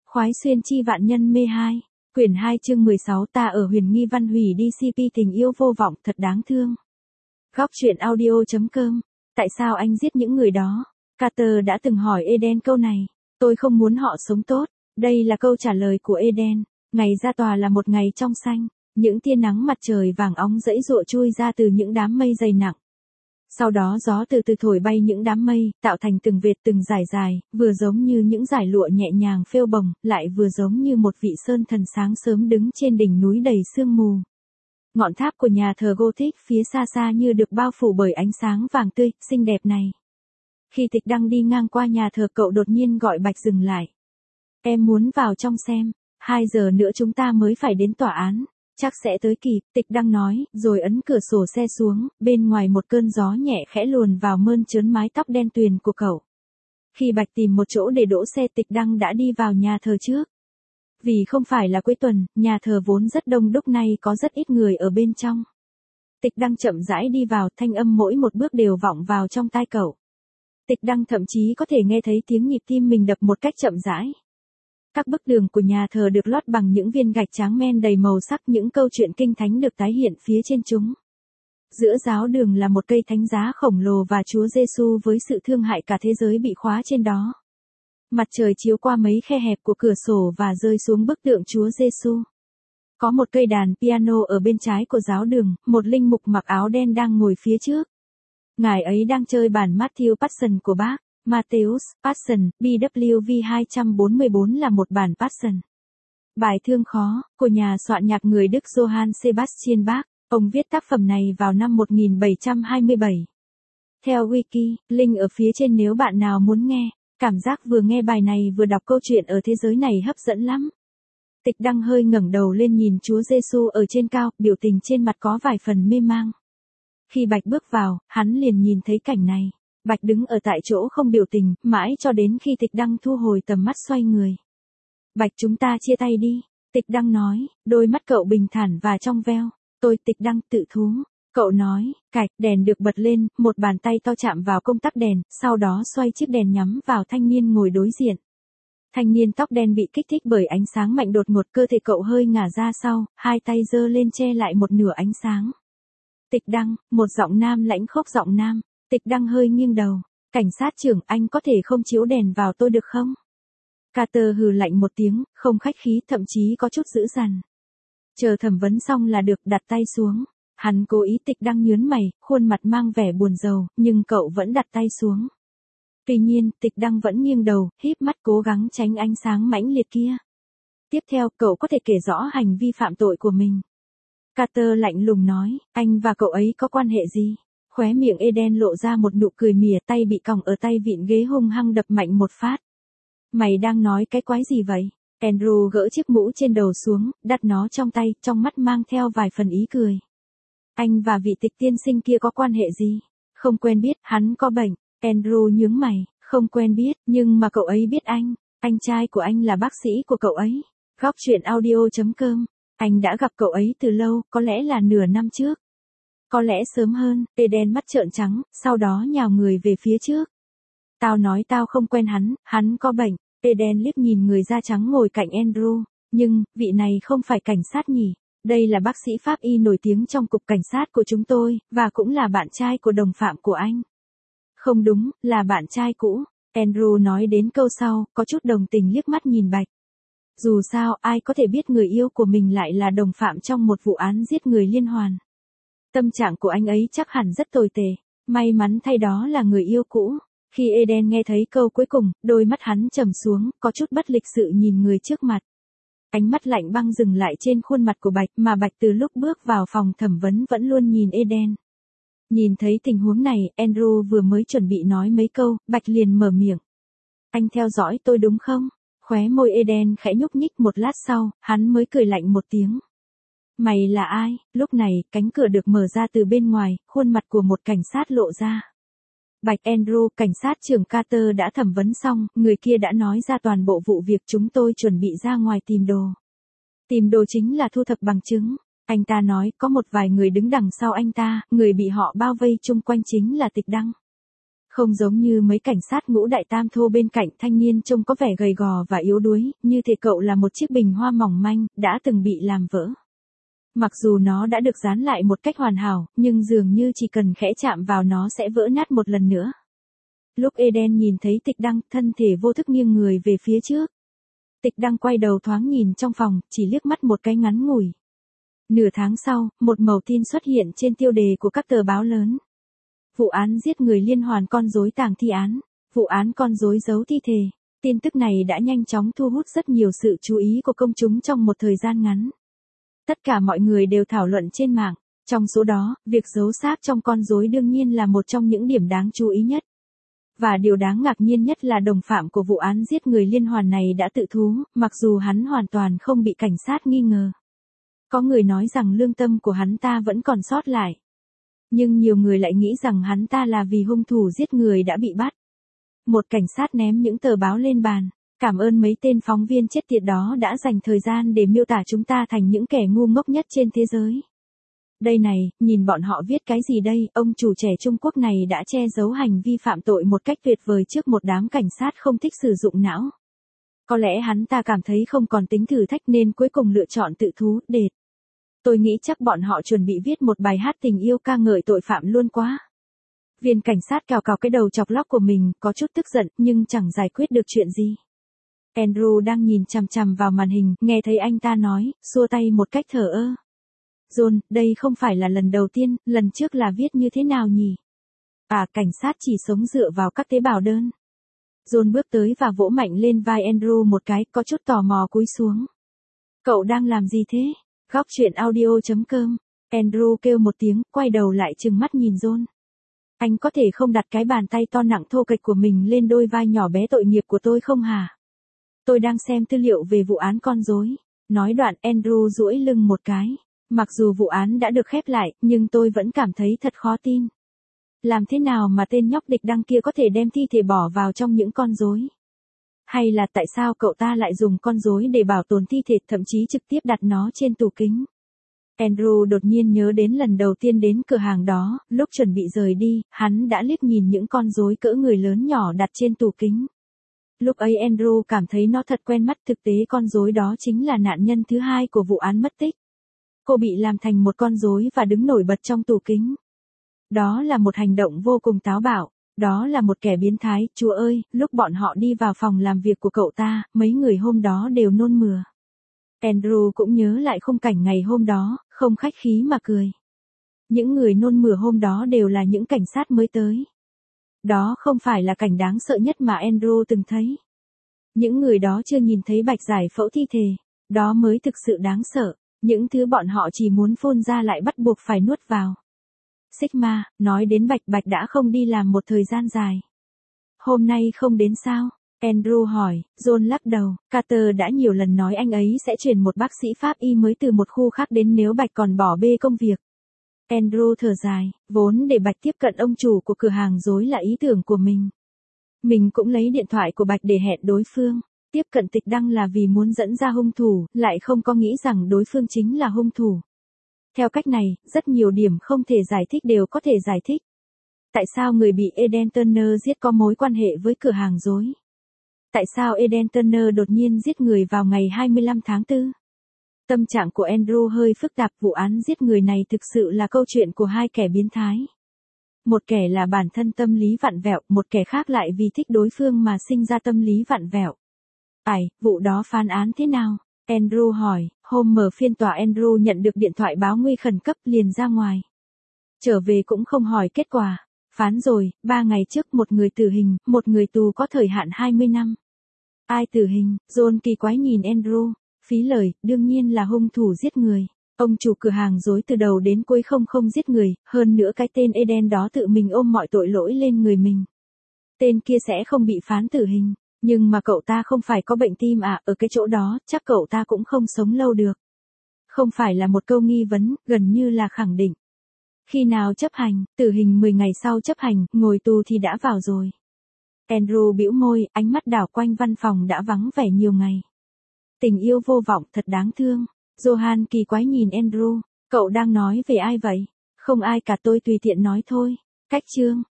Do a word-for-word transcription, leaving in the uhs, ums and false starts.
Khoái xuyên chi vạn nhân mê hai. Quyển hai chương mười sáu ta ở huyền nghi văn hủy đi xê pê tình yêu vô vọng thật đáng thương. Góc truyện audio.com. Tại sao anh giết những người đó? Carter đã từng hỏi Eden câu này. Tôi không muốn họ sống tốt. Đây là câu trả lời của Eden. Ngày ra tòa là một ngày trong xanh. Những tia nắng mặt trời vàng óng dãy dụa chui ra từ những đám mây dày nặng. Sau đó gió từ từ thổi bay những đám mây, tạo thành từng vệt từng dải dài, vừa giống như những dải lụa nhẹ nhàng phêu bồng, lại vừa giống như một vị sơn thần sáng sớm đứng trên đỉnh núi đầy sương mù. Ngọn tháp của nhà thờ Gothic phía xa xa như được bao phủ bởi ánh sáng vàng tươi, xinh đẹp này. Khi Tịch đang đi ngang qua nhà thờ cậu đột nhiên gọi Bạch dừng lại. Em muốn vào trong xem, hai giờ nữa chúng ta mới phải đến tòa án. Chắc sẽ tới kịp, Tịch đang nói, rồi ấn cửa sổ xe xuống, bên ngoài một cơn gió nhẹ khẽ luồn vào mơn trớn mái tóc đen tuyền của cậu. Khi Bạch tìm một chỗ để đỗ xe, Tịch đang đã đi vào nhà thờ trước. Vì không phải là cuối tuần, nhà thờ vốn rất đông đúc nay có rất ít người ở bên trong. Tịch đang chậm rãi đi vào, thanh âm mỗi một bước đều vọng vào trong tai cậu. Tịch đang thậm chí có thể nghe thấy tiếng nhịp tim mình đập một cách chậm rãi. Các bức tường của nhà thờ được lót bằng những viên gạch tráng men đầy màu sắc, những câu chuyện kinh thánh được tái hiện phía trên chúng. Giữa giáo đường là một cây thánh giá khổng lồ và Chúa Giêsu với sự thương hại cả thế giới bị khóa trên đó. Mặt trời chiếu qua mấy khe hẹp của cửa sổ và rơi xuống bức tượng Chúa Giêsu. Có một cây đàn piano ở bên trái của giáo đường, một linh mục mặc áo đen đang ngồi phía trước. Ngài ấy đang chơi bản Matthew Passion của Bach. Matthäus Passion, B W V hai bốn bốn là một bản Passion. Bài thương khó, của nhà soạn nhạc người Đức Johann Sebastian Bach. Ông viết tác phẩm này vào năm một nghìn bảy trăm hai mươi bảy. Theo Wiki, link ở phía trên nếu bạn nào muốn nghe. Cảm giác vừa nghe bài này vừa đọc câu chuyện ở thế giới này hấp dẫn lắm. Tịch đang hơi ngẩng đầu lên nhìn Chúa Giêsu ở trên cao, biểu tình trên mặt có vài phần mê mang. Khi Bạch bước vào, hắn liền nhìn thấy cảnh này. Bạch đứng ở tại chỗ không biểu tình, mãi cho đến khi Tịch đang thu hồi tầm mắt xoay người. Bạch, chúng ta chia tay đi. Tịch đang nói, đôi mắt cậu bình thản và trong veo. Tôi Tịch đang tự thú. Cậu nói, cạch, đèn được bật lên, một bàn tay to chạm vào công tắc đèn, sau đó xoay chiếc đèn nhắm vào thanh niên ngồi đối diện. Thanh niên tóc đen bị kích thích bởi ánh sáng mạnh đột ngột, cơ thể cậu hơi ngả ra sau, hai tay giơ lên che lại một nửa ánh sáng. Tịch đăng, một giọng nam lãnh khốc giọng nam. Tịch đang hơi nghiêng đầu. Cảnh sát trưởng, anh có thể không chiếu đèn vào tôi được không? Carter hừ lạnh một tiếng, không khách khí, thậm chí có chút dữ dằn. Chờ thẩm vấn xong là được, đặt tay xuống. Hắn cố ý. Tịch đang nhớn mày, khuôn mặt mang vẻ buồn rầu, nhưng cậu vẫn đặt tay xuống. Tuy nhiên, Tịch đang vẫn nghiêng đầu, híp mắt cố gắng tránh ánh sáng mãnh liệt kia. Tiếp theo, cậu có thể kể rõ hành vi phạm tội của mình. Carter lạnh lùng nói, anh và cậu ấy có quan hệ gì? Khóe miệng Eden lộ ra một nụ cười mỉa, tay bị còng ở tay vịn ghế hung hăng đập mạnh một phát. Mày đang nói cái quái gì vậy? Andrew gỡ chiếc mũ trên đầu xuống, đặt nó trong tay, trong mắt mang theo vài phần ý cười. Anh và vị Tịch tiên sinh kia có quan hệ gì? Không quen biết, hắn có bệnh. Andrew nhướng mày, không quen biết, nhưng mà cậu ấy biết anh. Anh trai của anh là bác sĩ của cậu ấy. Góc truyện audio.com. Anh đã gặp cậu ấy từ lâu, có lẽ là nửa năm trước. Có lẽ sớm hơn. Eden mắt trợn trắng, sau đó nhào người về phía trước. Tao nói tao không quen hắn, hắn có bệnh. Eden liếc nhìn người da trắng ngồi cạnh Andrew. Nhưng, vị này không phải cảnh sát nhỉ? Đây là bác sĩ pháp y nổi tiếng trong cục cảnh sát của chúng tôi, và cũng là bạn trai của đồng phạm của anh. Không đúng, là bạn trai cũ. Andrew nói đến câu sau, có chút đồng tình liếc mắt nhìn Bạch. Dù sao, ai có thể biết người yêu của mình lại là đồng phạm trong một vụ án giết người liên hoàn. Tâm trạng của anh ấy chắc hẳn rất tồi tệ. May mắn thay đó là người yêu cũ. Khi Eden nghe thấy câu cuối cùng, đôi mắt hắn trầm xuống, có chút bất lịch sự nhìn người trước mặt. Ánh mắt lạnh băng dừng lại trên khuôn mặt của Bạch, mà Bạch từ lúc bước vào phòng thẩm vấn vẫn luôn nhìn Eden. Nhìn thấy tình huống này, Andrew vừa mới chuẩn bị nói mấy câu, Bạch liền mở miệng. Anh theo dõi tôi đúng không? Khóe môi Eden khẽ nhúc nhích, một lát sau, hắn mới cười lạnh một tiếng. Mày là ai? Lúc này, cánh cửa được mở ra từ bên ngoài, khuôn mặt của một cảnh sát lộ ra. Bạch Andrew, cảnh sát trưởng Carter đã thẩm vấn xong, người kia đã nói ra toàn bộ vụ việc, chúng tôi chuẩn bị ra ngoài tìm đồ. Tìm đồ chính là thu thập bằng chứng. Anh ta nói, có một vài người đứng đằng sau anh ta, người bị họ bao vây chung quanh chính là Tịch Đăng. Không giống như mấy cảnh sát ngũ đại tam thô bên cạnh, thanh niên trông có vẻ gầy gò và yếu đuối, như thể cậu là một chiếc bình hoa mỏng manh, đã từng bị làm vỡ. Mặc dù nó đã được dán lại một cách hoàn hảo, nhưng dường như chỉ cần khẽ chạm vào nó sẽ vỡ nát một lần nữa. Lúc Eden nhìn thấy Tịch Đăng, thân thể vô thức nghiêng người về phía trước. Tịch Đăng quay đầu thoáng nhìn trong phòng, chỉ liếc mắt một cái ngắn ngủi. Nửa tháng sau, một mẩu tin xuất hiện trên tiêu đề của các tờ báo lớn. Vụ án giết người liên hoàn con rối tàng thi án, vụ án con rối giấu thi thể. Tin tức này đã nhanh chóng thu hút rất nhiều sự chú ý của công chúng trong một thời gian ngắn. Tất cả mọi người đều thảo luận trên mạng, trong số đó, việc giấu xác trong con rối đương nhiên là một trong những điểm đáng chú ý nhất. Và điều đáng ngạc nhiên nhất là đồng phạm của vụ án giết người liên hoàn này đã tự thú, mặc dù hắn hoàn toàn không bị cảnh sát nghi ngờ. Có người nói rằng lương tâm của hắn ta vẫn còn sót lại. Nhưng nhiều người lại nghĩ rằng hắn ta là vì hung thủ giết người đã bị bắt. Một cảnh sát ném những tờ báo lên bàn. Cảm ơn mấy tên phóng viên chết tiệt đó đã dành thời gian để miêu tả chúng ta thành những kẻ ngu ngốc nhất trên thế giới. Đây này, nhìn bọn họ viết cái gì đây, ông chủ trẻ Trung Quốc này đã che giấu hành vi phạm tội một cách tuyệt vời trước một đám cảnh sát không thích sử dụng não. Có lẽ hắn ta cảm thấy không còn tính thử thách nên cuối cùng lựa chọn tự thú, đệt. Tôi nghĩ chắc bọn họ chuẩn bị viết một bài hát tình yêu ca ngợi tội phạm luôn quá. Viên cảnh sát cào cào cái đầu chọc lóc của mình, có chút tức giận, nhưng chẳng giải quyết được chuyện gì. Andrew đang nhìn chằm chằm vào màn hình, nghe thấy anh ta nói, xua tay một cách thờ ơ. John, đây không phải là lần đầu tiên, lần trước là viết như thế nào nhỉ? À, cảnh sát chỉ sống dựa vào các tế bào đơn. John bước tới và vỗ mạnh lên vai Andrew một cái, có chút tò mò cúi xuống. Cậu đang làm gì thế? Góc truyện audio chấm com. Andrew kêu một tiếng, quay đầu lại trừng mắt nhìn John. Anh có thể không đặt cái bàn tay to nặng thô kệch của mình lên đôi vai nhỏ bé tội nghiệp của tôi không hả? Tôi đang xem tư liệu về vụ án con rối. Nói đoạn Andrew duỗi lưng một cái. Mặc dù vụ án đã được khép lại, nhưng tôi vẫn cảm thấy thật khó tin. Làm thế nào mà tên nhóc Địch Đăng kia có thể đem thi thể bỏ vào trong những con rối? Hay là tại sao cậu ta lại dùng con rối để bảo tồn thi thể, thậm chí trực tiếp đặt nó trên tủ kính? Andrew đột nhiên nhớ đến lần đầu tiên đến cửa hàng đó, lúc chuẩn bị rời đi, hắn đã liếc nhìn những con rối cỡ người lớn nhỏ đặt trên tủ kính. Lúc ấy Andrew cảm thấy nó thật quen mắt, thực tế con rối đó chính là nạn nhân thứ hai của vụ án mất tích. Cô bị làm thành một con rối và đứng nổi bật trong tủ kính. Đó là một hành động vô cùng táo bạo, đó là một kẻ biến thái, Chúa ơi, lúc bọn họ đi vào phòng làm việc của cậu ta, mấy người hôm đó đều nôn mửa. Andrew cũng nhớ lại khung cảnh ngày hôm đó, không khách khí mà cười. Những người nôn mửa hôm đó đều là những cảnh sát mới tới. Đó không phải là cảnh đáng sợ nhất mà Andrew từng thấy. Những người đó chưa nhìn thấy Bạch giải phẫu thi thể, đó mới thực sự đáng sợ. Những thứ bọn họ chỉ muốn phun ra lại bắt buộc phải nuốt vào. Sigma, nói đến Bạch, Bạch đã không đi làm một thời gian dài. Hôm nay không đến sao? Andrew hỏi. John lắc đầu. Carter đã nhiều lần nói anh ấy sẽ chuyển một bác sĩ pháp y mới từ một khu khác đến nếu Bạch còn bỏ bê công việc. Andrew thở dài, vốn để Bạch tiếp cận ông chủ của cửa hàng rối là ý tưởng của mình. Mình cũng lấy điện thoại của Bạch để hẹn đối phương. Tiếp cận Tịch Đăng là vì muốn dẫn ra hung thủ, lại không có nghĩ rằng đối phương chính là hung thủ. Theo cách này, rất nhiều điểm không thể giải thích đều có thể giải thích. Tại sao người bị Eden Turner giết có mối quan hệ với cửa hàng rối? Tại sao Eden Turner đột nhiên giết người vào ngày hai mươi lăm tháng tư? Tâm trạng của Andrew hơi phức tạp, vụ án giết người này thực sự là câu chuyện của hai kẻ biến thái. Một kẻ là bản thân tâm lý vặn vẹo, một kẻ khác lại vì thích đối phương mà sinh ra tâm lý vặn vẹo. Ải, vụ đó phán án thế nào? Andrew hỏi. Hôm mở phiên tòa Andrew nhận được điện thoại báo nguy khẩn cấp, liền ra ngoài. Trở về cũng không hỏi kết quả. Phán rồi, ba ngày trước một người tử hình, một người tù có thời hạn hai mươi năm. Ai tử hình? John kỳ quái nhìn Andrew. Phí lời, đương nhiên là hung thủ giết người. Ông chủ cửa hàng rối từ đầu đến cuối không không giết người, hơn nữa cái tên Eden đó tự mình ôm mọi tội lỗi lên người mình. Tên kia sẽ không bị phán tử hình. Nhưng mà cậu ta không phải có bệnh tim à, ở cái chỗ đó, chắc cậu ta cũng không sống lâu được. Không phải là một câu nghi vấn, gần như là khẳng định. Khi nào chấp hành, tử hình mười ngày sau chấp hành, ngồi tù thì đã vào rồi. Andrew bĩu môi, ánh mắt đảo quanh văn phòng đã vắng vẻ nhiều ngày. Tình yêu vô vọng thật đáng thương. Johan kỳ quái nhìn Andrew, cậu đang nói về ai vậy? Không ai cả, tôi tùy tiện nói thôi. Cách chương.